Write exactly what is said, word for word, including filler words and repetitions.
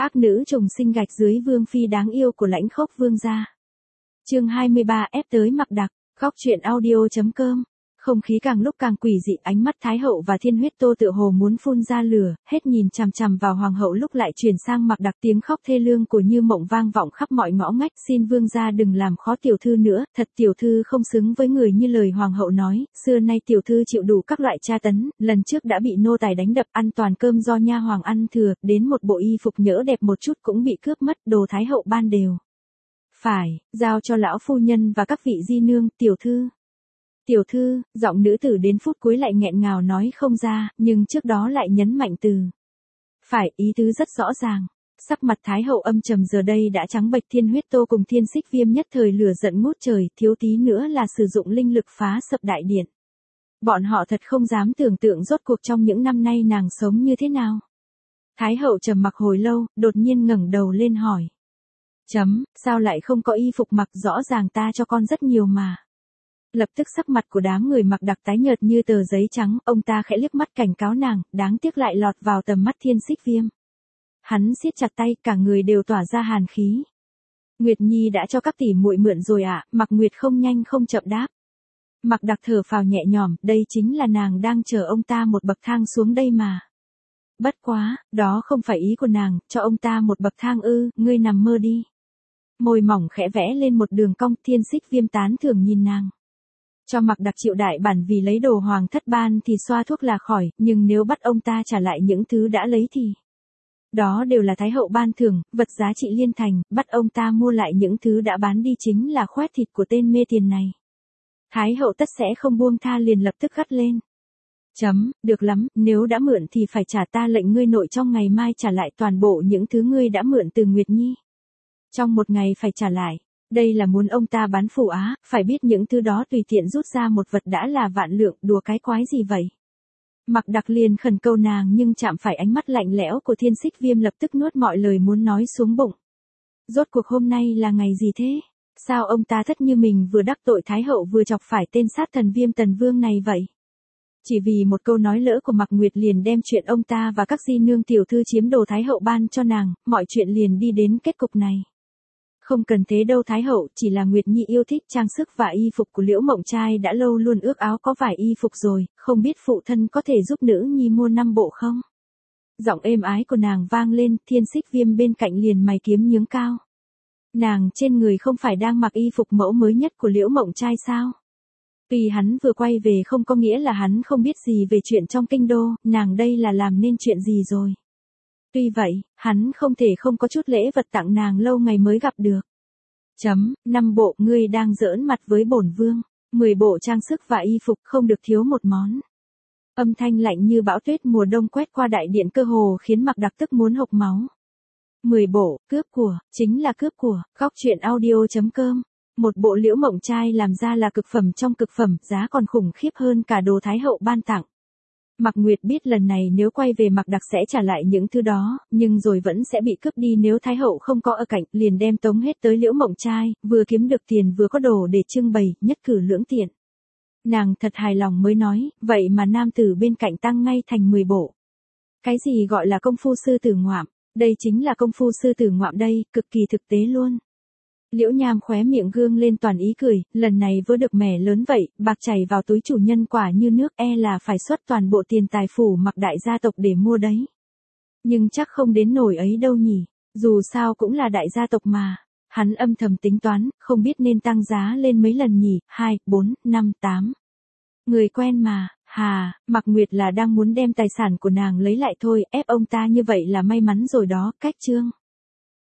Ác nữ trùng sinh gạch dưới vương phi đáng yêu của Lãnh Khốc vương gia. Chương hai mươi ba ép tới Mạc Đặc, góc truyện audio.com. Không khí càng lúc càng quỷ dị, ánh mắt Thái hậu và Thiên Huyết Tô tựa hồ muốn phun ra lửa, hết nhìn chằm chằm vào hoàng hậu lúc lại chuyển sang Mạc Đặc, tiếng khóc thê lương của Như Mộng vang vọng khắp mọi ngõ ngách, xin vương gia đừng làm khó tiểu thư nữa, thật tiểu thư không xứng với người như lời hoàng hậu nói, xưa nay tiểu thư chịu đủ các loại tra tấn, lần trước đã bị nô tài đánh đập, ăn toàn cơm do nha hoàng ăn thừa, đến một bộ y phục nhỡ đẹp một chút cũng bị cướp mất, đồ Thái hậu ban đều phải giao cho lão phu nhân và các vị di nương. Tiểu thư Tiểu thư, giọng nữ tử đến phút cuối lại nghẹn ngào nói không ra, nhưng trước đó lại nhấn mạnh từ phải, ý tứ rất rõ ràng. Sắc mặt Thái hậu âm trầm giờ đây đã trắng bệch, Thiên Huyết Tô cùng Thiên Xích Viêm nhất thời lửa giận ngút trời, thiếu tí nữa là sử dụng linh lực phá sập đại điện. Bọn họ thật không dám tưởng tượng rốt cuộc trong những năm nay nàng sống như thế nào. Thái hậu trầm mặc hồi lâu, đột nhiên ngẩng đầu lên hỏi. Chấm, sao lại không có y phục mặc, rõ ràng ta cho con rất nhiều mà. Lập tức sắc mặt của đám người Mạc Đặc tái nhợt như tờ giấy trắng, ông ta khẽ liếc mắt cảnh cáo nàng, đáng tiếc lại lọt vào tầm mắt Thiên Xích Viêm. Hắn siết chặt tay, cả người đều tỏa ra hàn khí. Nguyệt Nhi đã cho các tỷ muội mượn rồi ạ, à? Mạc Nguyệt không nhanh không chậm đáp. Mạc Đặc thở phào nhẹ nhõm, đây chính là nàng đang chờ ông ta một bậc thang xuống đây mà. Bất quá, đó không phải ý của nàng, cho ông ta một bậc thang ư, ngươi nằm mơ đi. Môi mỏng khẽ vẽ lên một đường cong, Thiên Xích Viêm tán thưởng nhìn nàng. Cho Mạc Đặc triệu đại bản vì lấy đồ hoàng thất ban thì xoa thuốc là khỏi, nhưng nếu bắt ông ta trả lại những thứ đã lấy thì... Đó đều là Thái hậu ban thưởng, vật giá trị liên thành, bắt ông ta mua lại những thứ đã bán đi chính là khoét thịt của tên mê tiền này. Thái hậu tất sẽ không buông tha, liền lập tức gắt lên. Chấm, được lắm, nếu đã mượn thì phải trả, ta lệnh ngươi nội trong ngày mai trả lại toàn bộ những thứ ngươi đã mượn từ Nguyệt Nhi. Trong một ngày phải trả lại. Đây là muốn ông ta bán phủ á, phải biết những thứ đó tùy tiện rút ra một vật đã là vạn lượng, đùa cái quái gì vậy. Mạc Đặc liền khẩn cầu nàng nhưng chạm phải ánh mắt lạnh lẽo của Thiên Xích Viêm, lập tức nuốt mọi lời muốn nói xuống bụng. Rốt cuộc hôm nay là ngày gì thế? Sao ông ta thất như mình vừa đắc tội Thái hậu vừa chọc phải tên sát thần Viêm Tần Vương này vậy? Chỉ vì một câu nói lỡ của Mạc Nguyệt liền đem chuyện ông ta và các di nương tiểu thư chiếm đồ Thái hậu ban cho nàng, mọi chuyện liền đi đến kết cục này. Không cần thế đâu Thái hậu, chỉ là Nguyệt Nhi yêu thích trang sức và y phục của Liễu Mộng Trai, đã lâu luôn ước áo có vài y phục rồi, không biết phụ thân có thể giúp nữ nhi mua năm bộ không? Giọng êm ái của nàng vang lên, Thiên Xích Viêm bên cạnh liền mày kiếm nhướng cao. Nàng trên người không phải đang mặc y phục mẫu mới nhất của Liễu Mộng Trai sao? Vì hắn vừa quay về không có nghĩa là hắn không biết gì về chuyện trong kinh đô, nàng đây là làm nên chuyện gì rồi? Tuy vậy, hắn không thể không có chút lễ vật tặng nàng, lâu ngày mới gặp được. Chấm, năm bộ, ngươi đang giỡn mặt với bổn vương, mười bộ trang sức và y phục không được thiếu một món. Âm thanh lạnh như bão tuyết mùa đông quét qua đại điện cơ hồ khiến Mạc Đặc tức muốn hộc máu. mười bộ, cướp của, chính là cướp của, góc truyện audio.com. Một bộ Liễu Mộng Trai làm ra là cực phẩm trong cực phẩm, giá còn khủng khiếp hơn cả đồ Thái hậu ban tặng. Mạc Nguyệt biết lần này nếu quay về Mạc Đặc sẽ trả lại những thứ đó, nhưng rồi vẫn sẽ bị cướp đi nếu Thái hậu không có ở cạnh, liền đem tống hết tới Liễu Mộng Trai, vừa kiếm được tiền vừa có đồ để trưng bày, nhất cử lưỡng tiện. Nàng thật hài lòng mới nói, vậy mà nam tử bên cạnh tăng ngay thành mười bộ. Cái gì gọi là công phu sư tử ngoạm, đây chính là công phu sư tử ngoạm đây, cực kỳ thực tế luôn. Liễu Nham khóe miệng gương lên toàn ý cười, lần này vỡ được mẻ lớn vậy, bạc chảy vào túi chủ nhân quả như nước, e là phải xuất toàn bộ tiền tài phủ Mạc đại gia tộc để mua đấy. Nhưng chắc không đến nổi ấy đâu nhỉ, dù sao cũng là đại gia tộc mà. Hắn âm thầm tính toán, không biết nên tăng giá lên mấy lần nhỉ, hai, bốn, năm, tám. Người quen mà, hà, Mạc Nguyệt là đang muốn đem tài sản của nàng lấy lại thôi, ép ông ta như vậy là may mắn rồi đó, cách chương.